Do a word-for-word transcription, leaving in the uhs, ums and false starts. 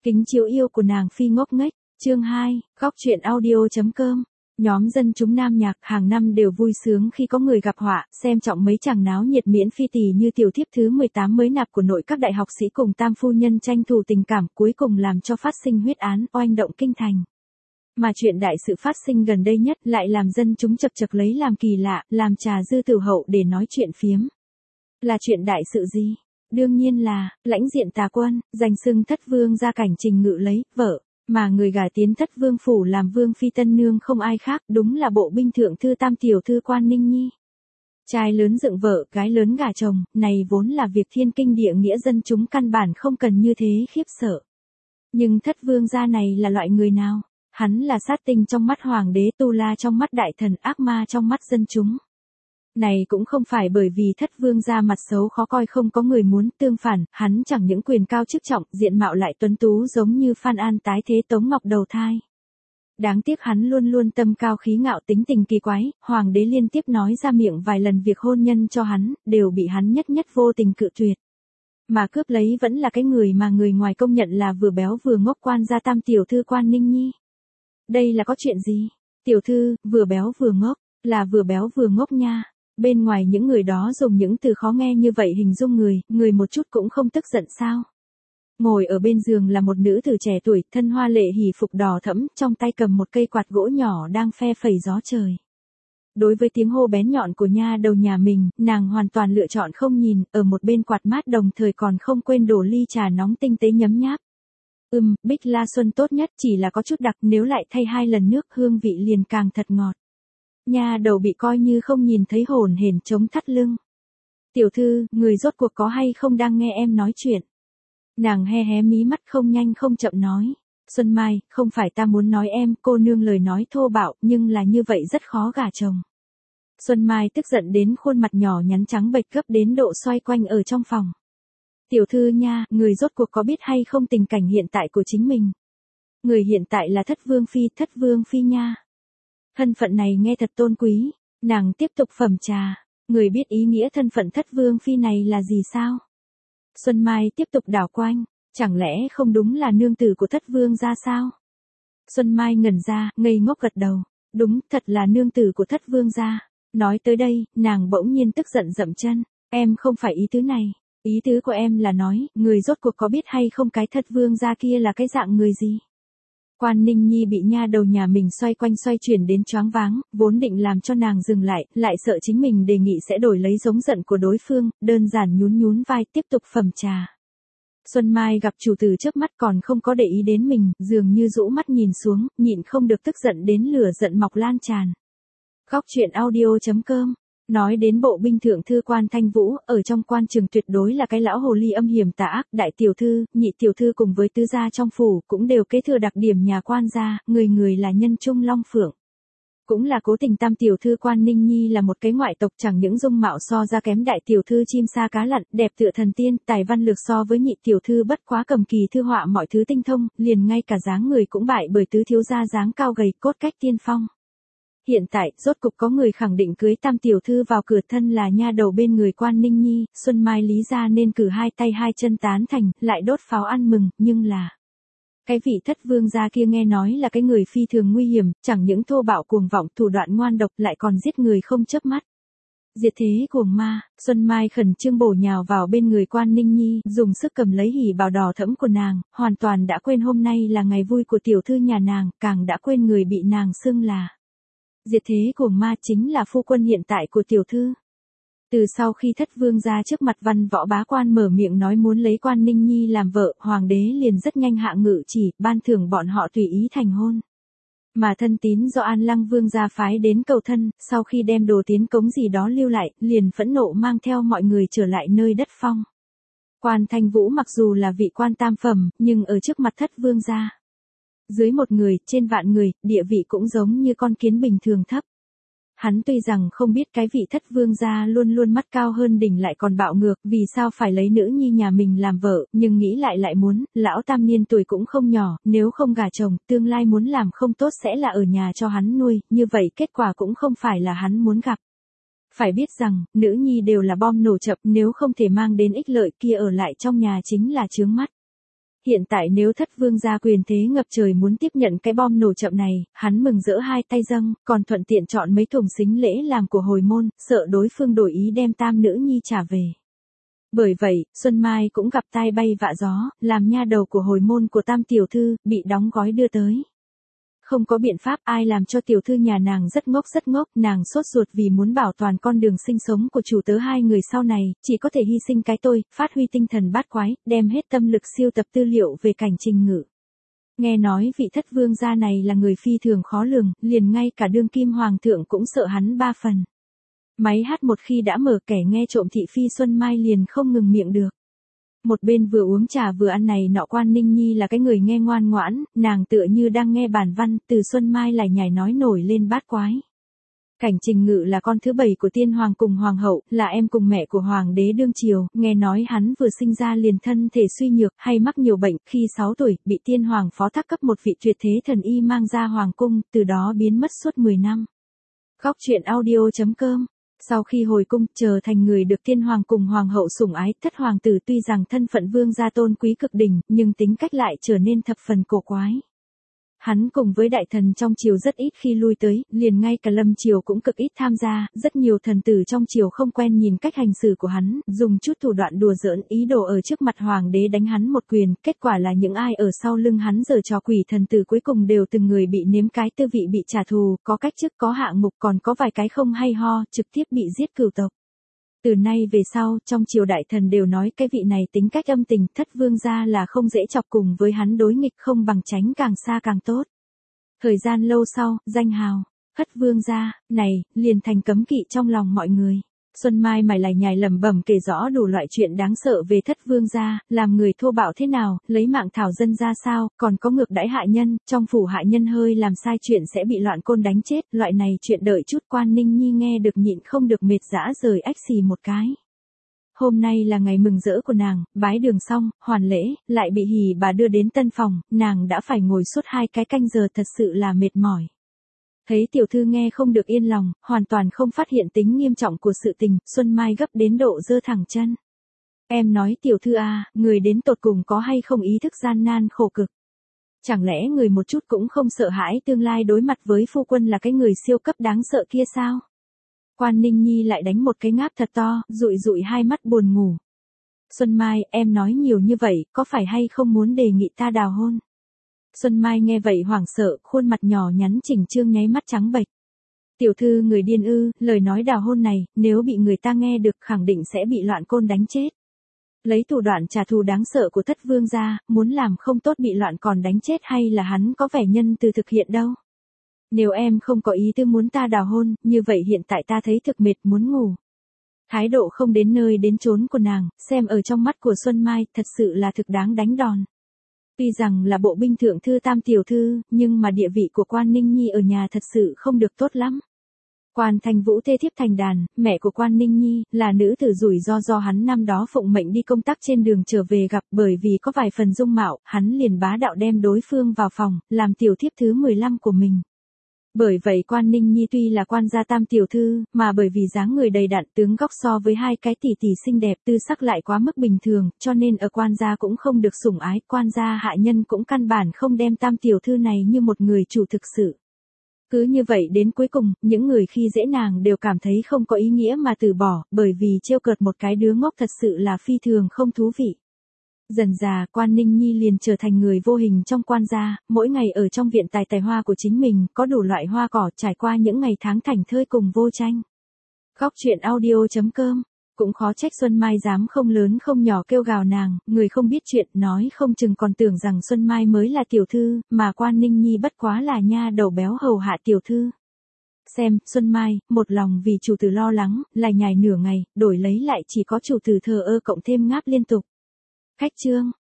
Kính chiếu yêu của nàng phi ngốc nghếch, chương hai, góc truyện audio.com. Nhóm dân chúng nam nhạc hàng năm đều vui sướng khi có người gặp họa, xem trọng mấy chàng náo nhiệt miễn phi tỷ như tiểu thiếp thứ mười tám mới nạp của nội các đại học sĩ cùng tam phu nhân tranh thủ tình cảm, cuối cùng làm cho phát sinh huyết án, oanh động kinh thành. Mà chuyện đại sự phát sinh gần đây nhất lại làm dân chúng chật chật lấy làm kỳ lạ, làm trà dư tử hậu để nói chuyện phiếm. Là chuyện đại sự gì? Đương nhiên là, lãnh diện tà quân, danh xưng thất vương gia cảnh Trình Ngự lấy, vợ, mà người gả tiến thất vương phủ làm vương phi tân nương không ai khác, đúng là bộ binh thượng thư tam tiểu thư Quan Ninh Nhi. Trai lớn dựng vợ, gái lớn gả chồng, này vốn là việc thiên kinh địa nghĩa, dân chúng căn bản không cần như thế khiếp sợ. Nhưng thất vương gia này là loại người nào? Hắn là sát tinh trong mắt hoàng đế, tu la trong mắt đại thần, ác ma trong mắt dân chúng. Này cũng không phải bởi vì thất vương gia mặt xấu khó coi không có người muốn, tương phản, hắn chẳng những quyền cao chức trọng, diện mạo lại tuấn tú giống như Phan An tái thế Tống Ngọc đầu thai. Đáng tiếc hắn luôn luôn tâm cao khí ngạo, tính tình kỳ quái, hoàng đế liên tiếp nói ra miệng vài lần việc hôn nhân cho hắn, đều bị hắn nhất nhất vô tình cự tuyệt. Mà cướp lấy vẫn là cái người mà người ngoài công nhận là vừa béo vừa ngốc quan gia tam tiểu thư Quan Ninh Nhi. Đây là có chuyện gì? Tiểu thư, vừa béo vừa ngốc, là vừa béo vừa ngốc nha. Bên ngoài những người đó dùng những từ khó nghe như vậy hình dung người, người một chút cũng không tức giận sao? Ngồi ở bên giường là một nữ tử trẻ tuổi, thân hoa lệ hỉ phục đỏ thẫm, trong tay cầm một cây quạt gỗ nhỏ đang phe phẩy gió trời. Đối với tiếng hô bén nhọn của nha đầu nhà mình, nàng hoàn toàn lựa chọn không nhìn, ở một bên quạt mát đồng thời còn không quên đổ ly trà nóng tinh tế nhấm nháp. Ừm, Bích La Xuân tốt nhất chỉ là có chút đặc, nếu lại thay hai lần nước hương vị liền càng thật ngọt. Nha đầu bị coi như không nhìn thấy hồn hển chống thắt lưng. Tiểu thư, người rốt cuộc có hay không đang nghe em nói chuyện? Nàng he hé mí mắt không nhanh không chậm nói. Xuân Mai, không phải ta muốn nói em, cô nương lời nói thô bạo, nhưng là như vậy rất khó gả chồng. Xuân Mai tức giận đến khuôn mặt nhỏ nhắn trắng bệch gấp đến độ xoay quanh ở trong phòng. Tiểu thư nha, người rốt cuộc có biết hay không tình cảnh hiện tại của chính mình? Người hiện tại là thất vương phi, thất vương phi nha. Thân phận này nghe thật tôn quý, nàng tiếp tục phẩm trà, người biết ý nghĩa thân phận thất vương phi này là gì sao? Xuân Mai tiếp tục đảo quanh, chẳng lẽ không đúng là nương tử của thất vương gia sao? Xuân Mai ngẩn ra, ngây ngốc gật đầu, đúng, thật là nương tử của thất vương gia. Nói tới đây, nàng bỗng nhiên tức giận dậm chân, em không phải ý tứ này, ý tứ của em là nói, người rốt cuộc có biết hay không cái thất vương gia kia là cái dạng người gì? Quan Ninh Nhi bị nha đầu nhà mình xoay quanh xoay chuyển đến choáng váng, vốn định làm cho nàng dừng lại, lại sợ chính mình đề nghị sẽ đổi lấy giống giận của đối phương, đơn giản nhún nhún vai tiếp tục phẩm trà. Xuân Mai gặp chủ tử trước mắt còn không có để ý đến mình, dường như rũ mắt nhìn xuống, nhịn không được tức giận đến lửa giận mọc lan tràn. Góc truyện audio.com. Nói đến bộ binh thượng thư Quan Thanh Vũ, ở trong quan trường tuyệt đối là cái lão hồ ly âm hiểm tà ác, đại tiểu thư, nhị tiểu thư cùng với tứ gia trong phủ, cũng đều kế thừa đặc điểm nhà quan gia, người người là nhân trung long phượng. Cũng là cố tình tam tiểu thư Quan Ninh Nhi là một cái ngoại tộc, chẳng những dung mạo so ra kém đại tiểu thư chim sa cá lặn, đẹp tựa thần tiên, tài văn lược so với nhị tiểu thư bất quá cầm kỳ thư họa mọi thứ tinh thông, liền ngay cả dáng người cũng bại bởi tứ thiếu gia dáng cao gầy, cốt cách tiên phong. Hiện tại, rốt cục có người khẳng định cưới tam tiểu thư vào cửa, thân là nha đầu bên người Quan Ninh Nhi, Xuân Mai lý ra nên cử hai tay hai chân tán thành, lại đốt pháo ăn mừng, nhưng là... Cái vị thất vương gia kia nghe nói là cái người phi thường nguy hiểm, chẳng những thô bạo cuồng vọng, thủ đoạn ngoan độc, lại còn giết người không chớp mắt. Diệt thế cuồng ma, Xuân Mai khẩn trương bổ nhào vào bên người Quan Ninh Nhi, dùng sức cầm lấy hỉ bào đỏ thẫm của nàng, hoàn toàn đã quên hôm nay là ngày vui của tiểu thư nhà nàng, càng đã quên người bị nàng xưng là diệt thế cuồng ma chính là phu quân hiện tại của tiểu thư. Từ sau khi thất vương gia trước mặt văn võ bá quan mở miệng nói muốn lấy Quan Ninh Nhi làm vợ, hoàng đế liền rất nhanh hạ ngự chỉ, ban thưởng bọn họ tùy ý thành hôn. Mà thân tín do An Lăng vương gia phái đến cầu thân, sau khi đem đồ tiến cống gì đó lưu lại, liền phẫn nộ mang theo mọi người trở lại nơi đất phong. Quan Thanh Vũ mặc dù là vị quan tam phẩm, nhưng ở trước mặt thất vương gia, dưới một người, trên vạn người, địa vị cũng giống như con kiến bình thường thấp. Hắn tuy rằng không biết cái vị thất vương gia luôn luôn mắt cao hơn đỉnh lại còn bạo ngược, vì sao phải lấy nữ nhi nhà mình làm vợ, nhưng nghĩ lại lại muốn, lão tam niên tuổi cũng không nhỏ, nếu không gả chồng, tương lai muốn làm không tốt sẽ là ở nhà cho hắn nuôi, như vậy kết quả cũng không phải là hắn muốn gặp. Phải biết rằng, nữ nhi đều là bom nổ chậm, nếu không thể mang đến ích lợi kia ở lại trong nhà chính là chướng mắt. Hiện tại nếu Thất Vương gia quyền thế ngập trời muốn tiếp nhận cái bom nổ chậm này, hắn mừng rỡ hai tay dâng, còn thuận tiện chọn mấy thùng sính lễ làm của hồi môn, sợ đối phương đổi ý đem tam nữ nhi trả về. Bởi vậy, Xuân Mai cũng gặp tai bay vạ gió, làm nha đầu của hồi môn của tam tiểu thư, bị đóng gói đưa tới. Không có biện pháp, ai làm cho tiểu thư nhà nàng rất ngốc rất ngốc, nàng sốt ruột vì muốn bảo toàn con đường sinh sống của chủ tớ hai người sau này, chỉ có thể hy sinh cái tôi, phát huy tinh thần bát quái, đem hết tâm lực siêu tập tư liệu về Cảnh Trình Ngự. Nghe nói vị Thất Vương gia này là người phi thường khó lường, liền ngay cả đương kim hoàng thượng cũng sợ hắn ba phần. Máy hát một khi đã mở, kẻ nghe trộm thị phi Xuân Mai liền không ngừng miệng được. Một bên vừa uống trà vừa ăn này nọ, Quan Ninh Nhi là cái người nghe ngoan ngoãn, nàng tựa như đang nghe bản văn, từ Xuân Mai lải nhải nói nổi lên bát quái. Cảnh Trình Ngự là con thứ bảy của tiên hoàng cùng hoàng hậu, là em cùng mẹ của hoàng đế đương triều, nghe nói hắn vừa sinh ra liền thân thể suy nhược, hay mắc nhiều bệnh, khi sáu tuổi, bị tiên hoàng phó thác cấp một vị tuyệt thế thần y mang ra hoàng cung, từ đó biến mất suốt mười năm. Góc truyện audio chấm com. Sau khi hồi cung, trở thành người được tiên hoàng cùng hoàng hậu sủng ái, Thất hoàng tử tuy rằng thân phận vương gia tôn quý cực đỉnh, nhưng tính cách lại trở nên thập phần cổ quái. Hắn cùng với đại thần trong triều rất ít khi lui tới, liền ngay cả lâm triều cũng cực ít tham gia, rất nhiều thần tử trong triều không quen nhìn cách hành xử của hắn, dùng chút thủ đoạn đùa giỡn, ý đồ ở trước mặt hoàng đế đánh hắn một quyền, kết quả là những ai ở sau lưng hắn giở trò quỷ thần tử cuối cùng đều từng người bị nếm cái tư vị bị trả thù, có cách chức có hạng mục, còn có vài cái không hay ho, trực tiếp bị giết cửu tộc. Từ nay về sau, trong triều đại thần đều nói cái vị này tính cách âm tình, Thất Vương gia là không dễ chọc, cùng với hắn đối nghịch không bằng tránh càng xa càng tốt. Thời gian lâu sau, danh hào Thất Vương gia này liền thành cấm kỵ trong lòng mọi người. Xuân Mai mải lải nhải lẩm bẩm kể rõ đủ loại chuyện đáng sợ về Thất Vương gia, làm người thô bạo thế nào, lấy mạng thảo dân ra sao, còn có ngược đãi hạ nhân, trong phủ hạ nhân hơi làm sai chuyện sẽ bị loạn côn đánh chết, loại này chuyện đợi chút. Quan Ninh Nhi nghe được nhịn không được mệt dã rời ách xì một cái. Hôm nay là ngày mừng rỡ của nàng, bái đường xong, hoàn lễ, lại bị hỉ bà đưa đến tân phòng, nàng đã phải ngồi suốt hai cái canh giờ, thật sự là mệt mỏi. Thấy tiểu thư nghe không được yên lòng, hoàn toàn không phát hiện tính nghiêm trọng của sự tình, Xuân Mai gấp đến độ giơ thẳng chân. Em nói tiểu thư à, người đến tột cùng có hay không ý thức gian nan khổ cực. Chẳng lẽ người một chút cũng không sợ hãi tương lai đối mặt với phu quân là cái người siêu cấp đáng sợ kia sao? Quan Ninh Nhi lại đánh một cái ngáp thật to, dụi dụi hai mắt buồn ngủ. Xuân Mai, em nói nhiều như vậy, có phải hay không muốn đề nghị ta đào hôn? Xuân Mai nghe vậy hoảng sợ, khuôn mặt nhỏ nhắn chỉnh trương nháy mắt trắng bệch. Tiểu thư người điên ư, lời nói đào hôn này, nếu bị người ta nghe được khẳng định sẽ bị loạn côn đánh chết. Lấy thủ đoạn trả thù đáng sợ của Thất Vương gia, muốn làm không tốt bị loạn còn đánh chết, hay là hắn có vẻ nhân từ thực hiện đâu. Nếu em không có ý tư muốn ta đào hôn, như vậy hiện tại ta thấy thực mệt muốn ngủ. Thái độ không đến nơi đến chốn của nàng, xem ở trong mắt của Xuân Mai, thật sự là thực đáng đánh đòn. Tuy rằng là bộ binh thượng thư tam tiểu thư, nhưng mà địa vị của Quan Ninh Nhi ở nhà thật sự không được tốt lắm. Quan Thành Vũ thê thiếp thành đàn, mẹ của Quan Ninh Nhi, là nữ tử rủi ro do hắn năm đó phụng mệnh đi công tác trên đường trở về gặp, bởi vì có vài phần dung mạo, hắn liền bá đạo đem đối phương vào phòng, làm tiểu thiếp thứ mười lăm của mình. Bởi vậy Quan Ninh Nhi tuy là quan gia tam tiểu thư, mà bởi vì dáng người đầy đặn, tướng góc so với hai cái tỷ tỷ xinh đẹp, tư sắc lại quá mức bình thường, cho nên ở quan gia cũng không được sủng ái, quan gia hạ nhân cũng căn bản không đem tam tiểu thư này như một người chủ thực sự. Cứ như vậy đến cuối cùng, những người khi dễ nàng đều cảm thấy không có ý nghĩa mà từ bỏ, bởi vì trêu cợt một cái đứa ngốc thật sự là phi thường không thú vị. Dần dà, Quan Ninh Nhi liền trở thành người vô hình trong quan gia, mỗi ngày ở trong viện tài tài hoa của chính mình, có đủ loại hoa cỏ, trải qua những ngày tháng thảnh thơi cùng vô tranh. Góc truyện audio chấm com. Cũng khó trách Xuân Mai dám không lớn không nhỏ kêu gào nàng, người không biết chuyện, nói không chừng còn tưởng rằng Xuân Mai mới là tiểu thư, mà Quan Ninh Nhi bất quá là nha đầu béo hầu hạ tiểu thư. Xem, Xuân Mai, một lòng vì chủ tử lo lắng, lải nhải nửa ngày, đổi lấy lại chỉ có chủ tử thờ ơ cộng thêm ngáp liên tục. Khách chương.